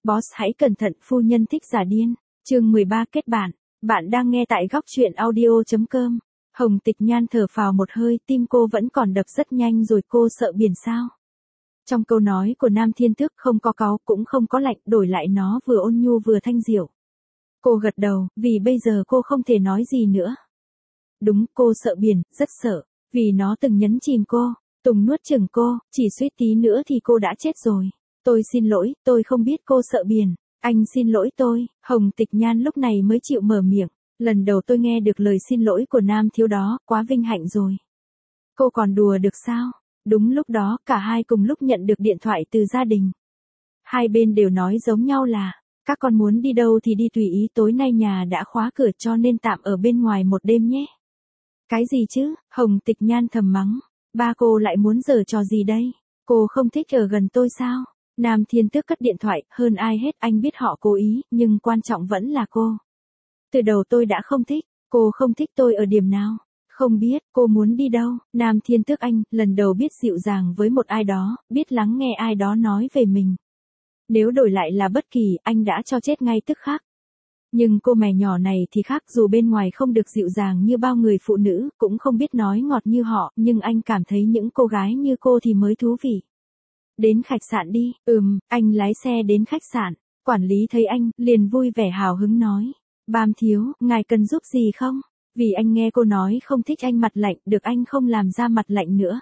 Boss hãy cẩn thận, phu nhân thích giả điên. Chương 13 kết bạn. Bạn đang nghe tại góc truyện audio.com. Hồng Tịch Nhan thở phào một hơi, tim cô vẫn còn đập rất nhanh rồi. Cô sợ biển sao? Trong câu nói của Nam Thiên Tước không có cáu cũng không có lạnh, đổi lại nó vừa ôn nhu vừa thanh diệu. Cô gật đầu, vì bây giờ cô không thể nói gì nữa. Đúng, cô sợ biển, rất sợ, vì nó từng nhấn chìm cô, Tùng nuốt chửng cô, chỉ suýt tí nữa thì cô đã chết rồi. Tôi xin lỗi, tôi không biết cô sợ biển. Anh xin lỗi tôi. Hồng Tịch Nhan lúc này mới chịu mở miệng. Lần đầu tôi nghe được lời xin lỗi của nam thiếu đó, quá vinh hạnh rồi. Cô còn đùa được sao? Đúng lúc đó, cả hai cùng lúc nhận được điện thoại từ gia đình. Hai bên đều nói giống nhau là, các con muốn đi đâu thì đi tùy ý, tối nay nhà đã khóa cửa cho nên tạm ở bên ngoài một đêm nhé. Cái gì chứ? Hồng Tịch Nhan thầm mắng. Ba cô lại muốn giở trò gì đây? Cô không thích ở gần tôi sao? Nam Thiên Tước cất điện thoại, hơn ai hết anh biết họ cố ý, nhưng quan trọng vẫn là cô. Từ đầu tôi đã không thích, cô không thích tôi ở điểm nào? Không biết, cô muốn đi đâu? Nam Thiên Tước anh, lần đầu biết dịu dàng với một ai đó, biết lắng nghe ai đó nói về mình. Nếu đổi lại là bất kỳ, anh đã cho chết ngay tức khắc. Nhưng cô mẹ nhỏ này thì khác, dù bên ngoài không được dịu dàng như bao người phụ nữ, cũng không biết nói ngọt như họ, nhưng anh cảm thấy những cô gái như cô thì mới thú vị. Đến khách sạn đi. Anh lái xe đến khách sạn. Quản lý thấy anh, liền vui vẻ hào hứng nói. Bám thiếu, ngài cần giúp gì không? Vì anh nghe cô nói không thích anh mặt lạnh, được anh không làm ra mặt lạnh nữa.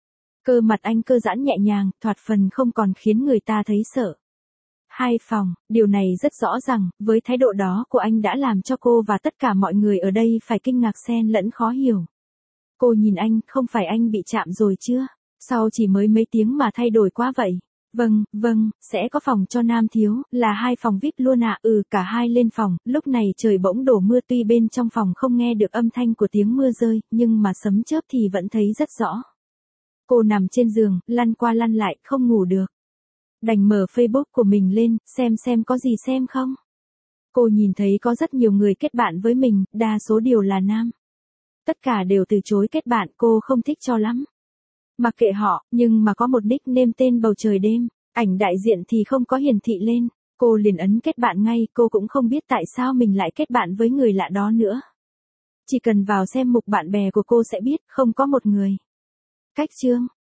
Cơ mặt anh cơ giãn nhẹ nhàng, thoạt phần không còn khiến người ta thấy sợ. 2 phòng, điều này rất rõ ràng, với thái độ đó của anh đã làm cho cô và tất cả mọi người ở đây phải kinh ngạc xen lẫn khó hiểu. Cô nhìn anh, không phải anh bị chạm rồi chưa? Sau chỉ mới mấy tiếng mà thay đổi quá vậy. Vâng, sẽ có phòng cho nam thiếu, là 2 phòng VIP luôn ạ. Cả hai lên phòng, lúc này trời bỗng đổ mưa, tuy bên trong phòng không nghe được âm thanh của tiếng mưa rơi, nhưng mà sấm chớp thì vẫn thấy rất rõ. Cô nằm trên giường, lăn qua lăn lại, không ngủ được. Đành mở Facebook của mình lên, xem có gì xem không. Cô nhìn thấy có rất nhiều người kết bạn với mình, đa số đều là nam. Tất cả đều từ chối kết bạn, cô không thích cho lắm. Mặc kệ họ, nhưng mà có một nickname tên bầu trời đêm, ảnh đại diện thì không có hiển thị lên. Cô liền ấn kết bạn ngay, cô cũng không biết tại sao mình lại kết bạn với người lạ đó nữa. Chỉ cần vào xem mục bạn bè của cô sẽ biết, không có một người. Cách chương,